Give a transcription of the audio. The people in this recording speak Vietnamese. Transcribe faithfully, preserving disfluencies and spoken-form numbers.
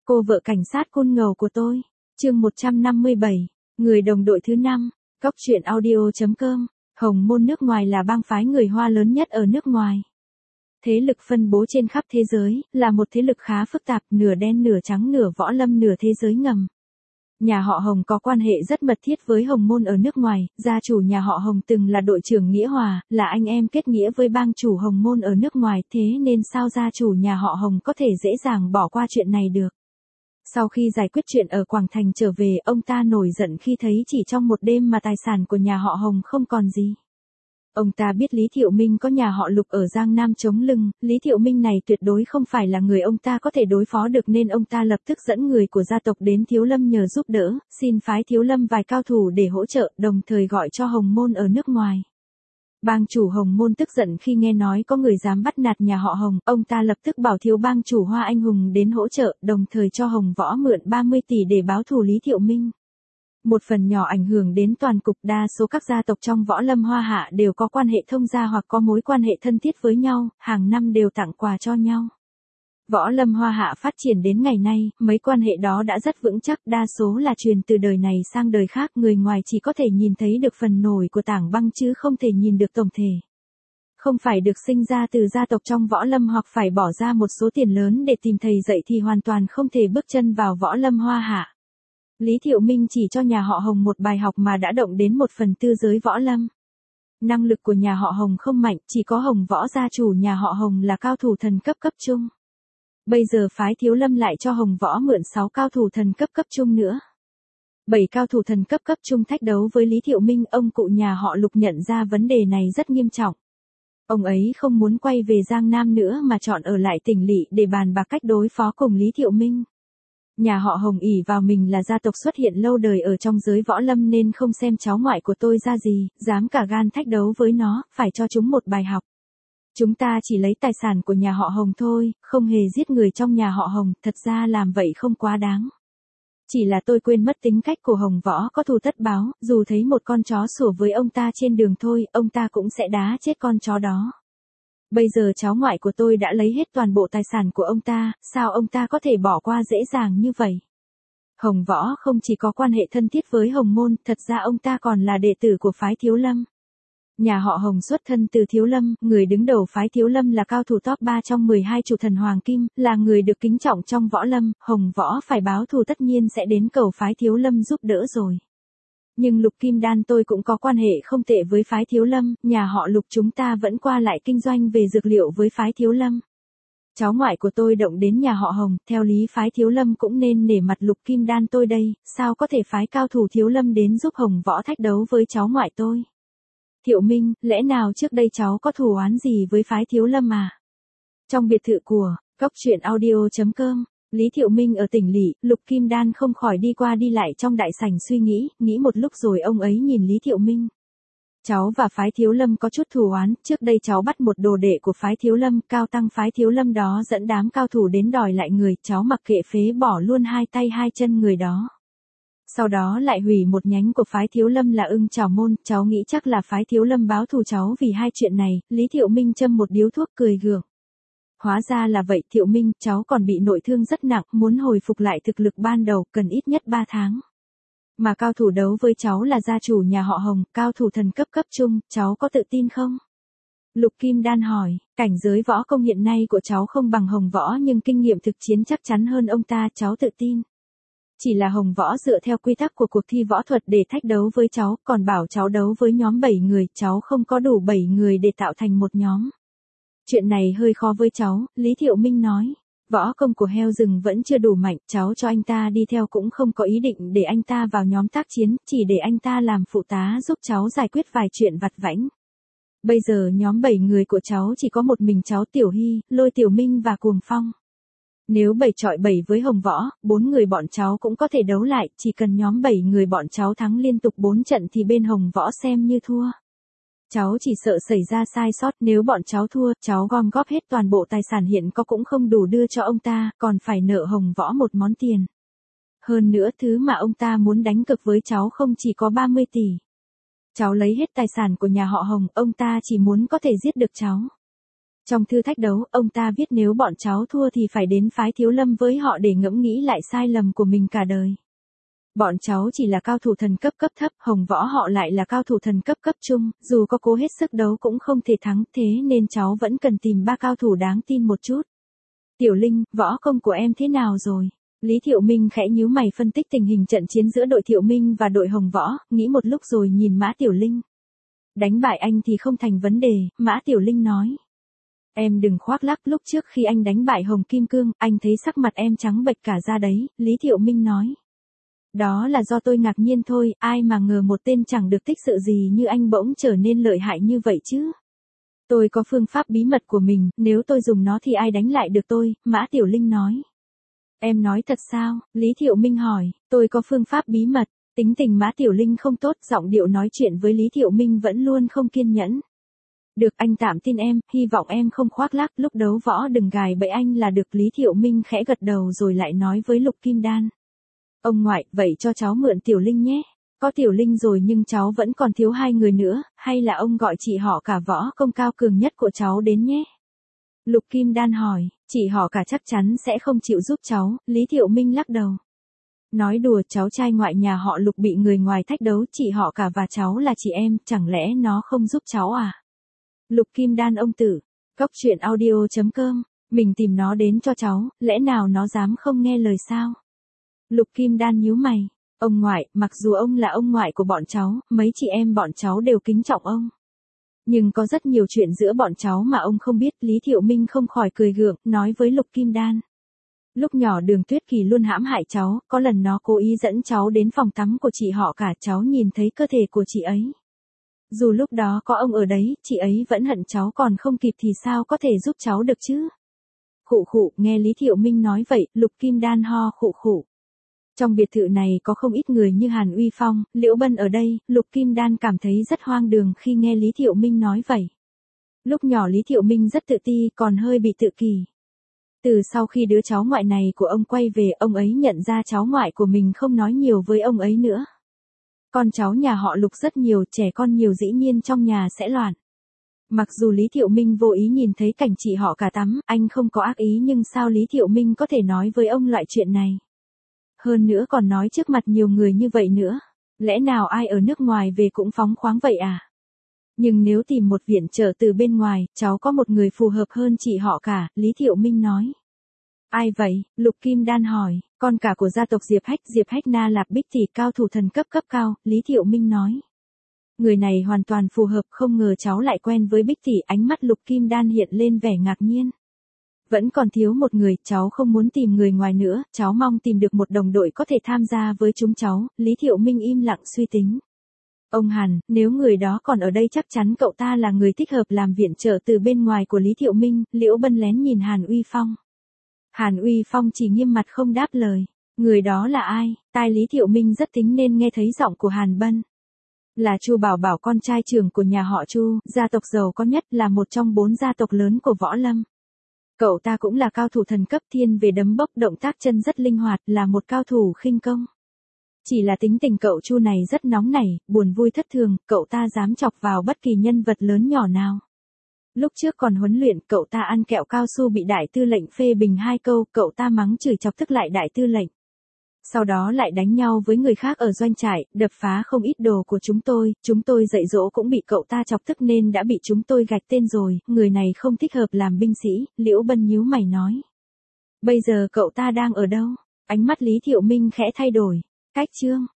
Cô vợ cảnh sát côn ngầu của tôi. Chương một trăm năm mươi bảy. Người đồng đội thứ năm. Cóc truyện audio chấm com. Hồng Môn nước ngoài là bang phái người Hoa lớn nhất ở nước ngoài. Thế lực phân bố trên khắp thế giới, là một thế lực khá phức tạp, nửa đen nửa trắng nửa võ lâm nửa thế giới ngầm. Nhà họ Hồng có quan hệ rất mật thiết với Hồng Môn ở nước ngoài, gia chủ nhà họ Hồng từng là đội trưởng Nghĩa Hòa, là anh em kết nghĩa với bang chủ Hồng Môn ở nước ngoài, thế nên sao gia chủ nhà họ Hồng có thể dễ dàng bỏ qua chuyện này được. Sau khi giải quyết chuyện ở Quảng Thành trở về, ông ta nổi giận khi thấy chỉ trong một đêm mà tài sản của nhà họ Hồng không còn gì. Ông ta biết Lý Thiệu Minh có nhà họ Lục ở Giang Nam chống lưng, Lý Thiệu Minh này tuyệt đối không phải là người ông ta có thể đối phó được nên ông ta lập tức dẫn người của gia tộc đến Thiếu Lâm nhờ giúp đỡ, xin phái Thiếu Lâm vài cao thủ để hỗ trợ, đồng thời gọi cho Hồng Môn ở nước ngoài. Bang chủ Hồng Môn tức giận khi nghe nói có người dám bắt nạt nhà họ Hồng, ông ta lập tức bảo thiếu bang chủ Hoa Anh Hùng đến hỗ trợ, đồng thời cho Hồng Võ mượn ba mươi tỷ để báo thù Lý Thiệu Minh. Một phần nhỏ ảnh hưởng đến toàn cục, đa số các gia tộc trong võ lâm Hoa Hạ đều có quan hệ thông gia hoặc có mối quan hệ thân thiết với nhau, hàng năm đều tặng quà cho nhau. Võ lâm Hoa Hạ phát triển đến ngày nay, mấy quan hệ đó đã rất vững chắc, đa số là truyền từ đời này sang đời khác, người ngoài chỉ có thể nhìn thấy được phần nổi của tảng băng chứ không thể nhìn được tổng thể. Không phải được sinh ra từ gia tộc trong võ lâm hoặc phải bỏ ra một số tiền lớn để tìm thầy dạy thì hoàn toàn không thể bước chân vào võ lâm Hoa Hạ. Lý Thiệu Minh chỉ cho nhà họ Hồng một bài học mà đã động đến một phần tư giới võ lâm. Năng lực của nhà họ Hồng không mạnh, chỉ có Hồng Võ gia chủ nhà họ Hồng là cao thủ thần cấp cấp trung. Bây giờ phái Thiếu Lâm lại cho Hồng Võ mượn sáu cao thủ thần cấp cấp trung nữa. bảy cao thủ thần cấp cấp trung thách đấu với Lý Thiệu Minh, ông cụ nhà họ Lục nhận ra vấn đề này rất nghiêm trọng. Ông ấy không muốn quay về Giang Nam nữa mà chọn ở lại tỉnh lỵ để bàn bạc cách đối phó cùng Lý Thiệu Minh. Nhà họ Hồng ỷ vào mình là gia tộc xuất hiện lâu đời ở trong giới võ lâm nên không xem cháu ngoại của tôi ra gì, dám cả gan thách đấu với nó, phải cho chúng một bài học. Chúng ta chỉ lấy tài sản của nhà họ Hồng thôi, không hề giết người trong nhà họ Hồng, thật ra làm vậy không quá đáng. Chỉ là tôi quên mất tính cách của Hồng Võ có thù tất báo, dù thấy một con chó sủa với ông ta trên đường thôi, ông ta cũng sẽ đá chết con chó đó. Bây giờ cháu ngoại của tôi đã lấy hết toàn bộ tài sản của ông ta, sao ông ta có thể bỏ qua dễ dàng như vậy? Hồng Võ không chỉ có quan hệ thân thiết với Hồng Môn, thật ra ông ta còn là đệ tử của phái Thiếu Lâm. Nhà họ Hồng xuất thân từ Thiếu Lâm, người đứng đầu phái Thiếu Lâm là cao thủ top ba trong mười hai chủ thần Hoàng Kim, là người được kính trọng trong võ lâm, Hồng Võ phải báo thù tất nhiên sẽ đến cầu phái Thiếu Lâm giúp đỡ rồi. Nhưng Lục Kim Đan tôi cũng có quan hệ không tệ với phái Thiếu Lâm, nhà họ Lục chúng ta vẫn qua lại kinh doanh về dược liệu với phái Thiếu Lâm. Cháu ngoại của tôi động đến nhà họ Hồng, theo lý phái Thiếu Lâm cũng nên nể mặt Lục Kim Đan tôi đây, sao có thể phái cao thủ Thiếu Lâm đến giúp Hồng Võ thách đấu với cháu ngoại tôi? Thiệu Minh, lẽ nào trước đây cháu có thù oán gì với phái Thiếu Lâm à? Trong biệt thự của cóc truyện audio chấm com, Lý Thiệu Minh ở tỉnh lỵ, Lục Kim Đan không khỏi đi qua đi lại trong đại sảnh suy nghĩ, nghĩ một lúc rồi ông ấy nhìn Lý Thiệu Minh. Cháu và phái Thiếu Lâm có chút thù oán, trước đây cháu bắt một đồ đệ của phái Thiếu Lâm, cao tăng phái Thiếu Lâm đó dẫn đám cao thủ đến đòi lại người, cháu mặc kệ phế bỏ luôn hai tay hai chân người đó. Sau đó lại hủy một nhánh của phái Thiếu Lâm là Ưng Chảo Môn, cháu nghĩ chắc là phái Thiếu Lâm báo thù cháu vì hai chuyện này, Lý Thiệu Minh châm một điếu thuốc cười gượng. Hóa ra là vậy, Thiệu Minh, cháu còn bị nội thương rất nặng, muốn hồi phục lại thực lực ban đầu, cần ít nhất ba tháng. Mà cao thủ đấu với cháu là gia chủ nhà họ Hồng, cao thủ thần cấp cấp trung, cháu có tự tin không? Lục Kim Đan hỏi, cảnh giới võ công hiện nay của cháu không bằng Hồng Võ nhưng kinh nghiệm thực chiến chắc chắn hơn ông ta, cháu tự tin. Chỉ là Hồng Võ dựa theo quy tắc của cuộc thi võ thuật để thách đấu với cháu, còn bảo cháu đấu với nhóm bảy người, cháu không có đủ bảy người để tạo thành một nhóm. Chuyện này hơi khó với cháu, Lý Thiệu Minh nói. Võ công của heo rừng vẫn chưa đủ mạnh, cháu cho anh ta đi theo cũng không có ý định để anh ta vào nhóm tác chiến, chỉ để anh ta làm phụ tá giúp cháu giải quyết vài chuyện vặt vãnh. Bây giờ nhóm bảy người của cháu chỉ có một mình cháu Tiểu Hy, Lôi Tiểu Minh và Cuồng Phong. Nếu bảy chọi bảy với Hồng Võ, bốn người bọn cháu cũng có thể đấu lại, chỉ cần nhóm bảy người bọn cháu thắng liên tục bốn trận thì bên Hồng Võ xem như thua. Cháu chỉ sợ xảy ra sai sót, nếu bọn cháu thua, cháu gom góp hết toàn bộ tài sản hiện có cũng không đủ đưa cho ông ta, còn phải nợ Hồng Võ một món tiền. Hơn nữa thứ mà ông ta muốn đánh cược với cháu không chỉ có ba mươi tỷ. Cháu lấy hết tài sản của nhà họ Hồng, ông ta chỉ muốn có thể giết được cháu. Trong thư thách đấu, ông ta viết nếu bọn cháu thua thì phải đến phái Thiếu Lâm với họ để ngẫm nghĩ lại sai lầm của mình cả đời. Bọn cháu chỉ là cao thủ thần cấp cấp thấp, Hồng Võ họ lại là cao thủ thần cấp cấp trung, dù có cố hết sức đấu cũng không thể thắng, thế nên cháu vẫn cần tìm ba cao thủ đáng tin một chút. Tiểu Linh, võ công của em thế nào rồi? Lý Thiệu Minh khẽ nhíu mày phân tích tình hình trận chiến giữa đội Thiệu Minh và đội Hồng Võ, nghĩ một lúc rồi nhìn Mã Tiểu Linh. Đánh bại anh thì không thành vấn đề, Mã Tiểu Linh nói. Em đừng khoác lác, lúc trước khi anh đánh bại Hồng Kim Cương, anh thấy sắc mặt em trắng bệch cả da đấy, Lý Thiệu Minh nói. Đó là do tôi ngạc nhiên thôi, ai mà ngờ một tên chẳng được tích sự gì như anh bỗng trở nên lợi hại như vậy chứ. Tôi có phương pháp bí mật của mình, nếu tôi dùng nó thì ai đánh lại được tôi, Mã Tiểu Linh nói. Em nói thật sao? Lý Thiệu Minh hỏi, tôi có phương pháp bí mật, tính tình Mã Tiểu Linh không tốt, giọng điệu nói chuyện với Lý Thiệu Minh vẫn luôn không kiên nhẫn. Được, anh tạm tin em, hy vọng em không khoác lác, lúc đấu võ đừng gài bẫy anh là được. Lý Thiệu Minh khẽ gật đầu rồi lại nói với Lục Kim Đan. Ông ngoại, vậy cho cháu mượn Tiểu Linh nhé. Có Tiểu Linh rồi nhưng cháu vẫn còn thiếu hai người nữa, hay là ông gọi chị họ cả võ công cao cường nhất của cháu đến nhé. Lục Kim Đan hỏi, chị họ cả chắc chắn sẽ không chịu giúp cháu, Lý Thiệu Minh lắc đầu. Nói đùa, cháu trai ngoại nhà họ Lục bị người ngoài thách đấu, chị họ cả và cháu là chị em, chẳng lẽ nó không giúp cháu à? Lục Kim Đan ông tử, Cóc Truyện Audio chấm com, mình tìm nó đến cho cháu, lẽ nào nó dám không nghe lời sao? Lục Kim Đan nhíu mày, ông ngoại, mặc dù ông là ông ngoại của bọn cháu, mấy chị em bọn cháu đều kính trọng ông. Nhưng có rất nhiều chuyện giữa bọn cháu mà ông không biết, Lý Thiệu Minh không khỏi cười gượng, nói với Lục Kim Đan. Lúc nhỏ Đường Tuyết Kỳ luôn hãm hại cháu, có lần nó cố ý dẫn cháu đến phòng tắm của chị họ cả, cháu nhìn thấy cơ thể của chị ấy. Dù lúc đó có ông ở đấy, chị ấy vẫn hận cháu, còn không kịp thì sao có thể giúp cháu được chứ? Khụ khụ, nghe Lý Thiệu Minh nói vậy, Lục Kim Đan ho khụ khụ. Trong biệt thự này có không ít người như Hàn Uy Phong, Liễu Bân ở đây, Lục Kim Đan cảm thấy rất hoang đường khi nghe Lý Thiệu Minh nói vậy. Lúc nhỏ Lý Thiệu Minh rất tự ti, còn hơi bị tự kỷ. Từ sau khi đứa cháu ngoại này của ông quay về, ông ấy nhận ra cháu ngoại của mình không nói nhiều với ông ấy nữa. Con cháu nhà họ Lục rất nhiều, trẻ con nhiều dĩ nhiên trong nhà sẽ loạn. Mặc dù Lý Thiệu Minh vô ý nhìn thấy cảnh chị họ cả tắm, anh không có ác ý, nhưng sao Lý Thiệu Minh có thể nói với ông loại chuyện này? Hơn nữa còn nói trước mặt nhiều người như vậy nữa. Lẽ nào ai ở nước ngoài về cũng phóng khoáng vậy à? Nhưng nếu tìm một viện trợ từ bên ngoài, cháu có một người phù hợp hơn chị họ cả, Lý Thiệu Minh nói. Ai vậy? Lục Kim Đan hỏi, con cả của gia tộc Diệp Hách, Diệp Hách Na Lạp Bích Tỷ, cao thủ thần cấp cấp cao, Lý Thiệu Minh nói. Người này hoàn toàn phù hợp, không ngờ cháu lại quen với Bích Tỷ, ánh mắt Lục Kim Đan hiện lên vẻ ngạc nhiên. Vẫn còn thiếu một người, cháu không muốn tìm người ngoài nữa, cháu mong tìm được một đồng đội có thể tham gia với chúng cháu, Lý Thiệu Minh im lặng suy tính. Ông Hàn, nếu người đó còn ở đây chắc chắn cậu ta là người thích hợp làm viện trợ từ bên ngoài của Lý Thiệu Minh, Liễu Bân lén nhìn Hàn Uy Phong. Hàn Uy Phong chỉ nghiêm mặt không đáp lời. Người đó là ai? Tai Lý Thiệu Minh rất tính nên nghe thấy giọng của Hàn Bân. Là Chu Bảo Bảo, con trai trưởng của nhà họ Chu, gia tộc giàu có nhất, là một trong bốn gia tộc lớn của võ lâm. Cậu ta cũng là cao thủ thần cấp, thiên về đấm bốc, động tác chân rất linh hoạt, là một cao thủ khinh công. Chỉ là tính tình cậu Chu này rất nóng nảy, buồn vui thất thường, cậu ta dám chọc vào bất kỳ nhân vật lớn nhỏ nào. Lúc trước còn huấn luyện, cậu ta ăn kẹo cao su bị đại tư lệnh phê bình hai câu, cậu ta mắng chửi chọc tức lại đại tư lệnh. Sau đó lại đánh nhau với người khác ở doanh trại, đập phá không ít đồ của chúng tôi, chúng tôi dạy dỗ cũng bị cậu ta chọc tức nên đã bị chúng tôi gạch tên rồi, người này không thích hợp làm binh sĩ, Liễu Bân nhíu mày nói. Bây giờ cậu ta đang ở đâu? Ánh mắt Lý Thiệu Minh khẽ thay đổi. Cách chương.